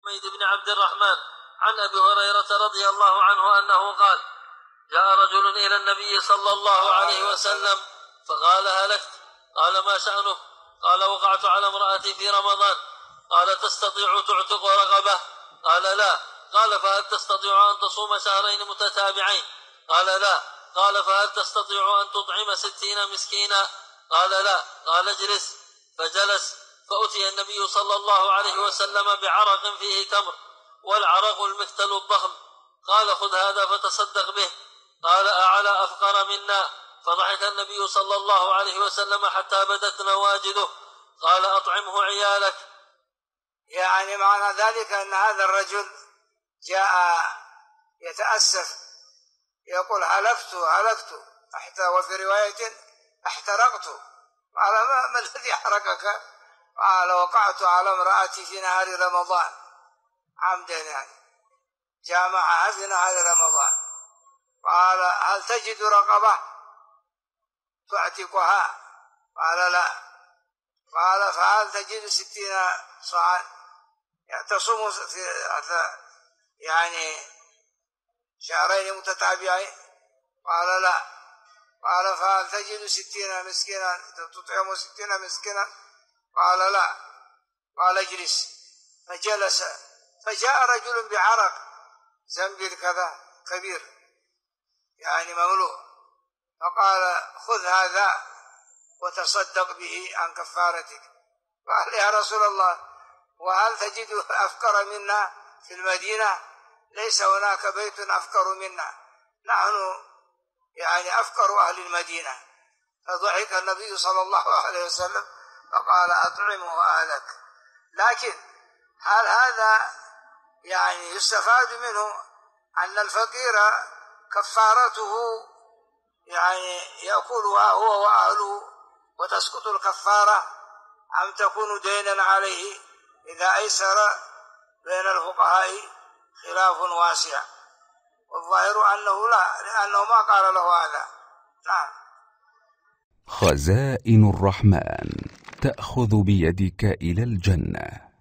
حميد بن عبد الرحمن عن أبي هريرة رضي الله عنه أنه قال: جاء رجل إلى النبي صلى الله عليه وسلم فقال: هلكت. قال: ما شأنه؟ قال: وقعت على امرأتي في رمضان. قال: تستطيع تعتق رقبة؟ قال: لا. قال: فهل تستطيع أن تصوم شهرين متتابعين؟ قال: لا. قال: فهل تستطيع أن تطعم 60 مسكينا؟ قال: لا. قال: اجلس. فجلس. فأتي النبي صلى الله عليه وسلم بعرق فيه تمر، والعرق المثل الضخم. قال: خذ هذا فتصدق به. قال: أعلى أفقر منا؟ فضحك النبي صلى الله عليه وسلم حتى بدت نواجذه. قال: أطعمه عيالك. يعني معنى ذلك أن هذا الرجل جاء يتأسف يقول: هلكت وفي رواية احترقت. قال: ما الذي أحرقك؟ قال: وقعت على امرأتي في نهار رمضان عمدا، يعني جامعها في نهار رمضان. قال: هل تجد رقبة تعتقها؟ قال: لا. قال: فهل تجد 60 صاعا تصوم في يعني شهرين متتابعين؟ قال: لا. قال: فهل تجد 60 مسكينا تطعم 60 مسكينا؟ قال: لا. قال: اجلس. فجلس. فجاء رجل بعرق زنبيل كذا كبير يعني مملوء، فقال: خذ هذا وتصدق به عن كفارتك. قال: يا رسول الله، وهل تجد أفقر منا في المدينة؟ ليس هناك بيت أفقر منا، نحن يعني أفقر أهل المدينة. فضحك النبي صلى الله عليه وسلم فقال: أطعمه أهلك. لكن هل هذا يعني يستفاد منه أن الفقير كفارته يعني يأكلها هو وأهله وتسقط الكفارة، أم تكون دينا عليه؟ إذا أيسر بين الفقهاء خلاف واسع، والظاهر أنه لا، لأنه ما قال له هذا. نعم. خزائن الرحمن تأخذ بيدك إلى الجنة.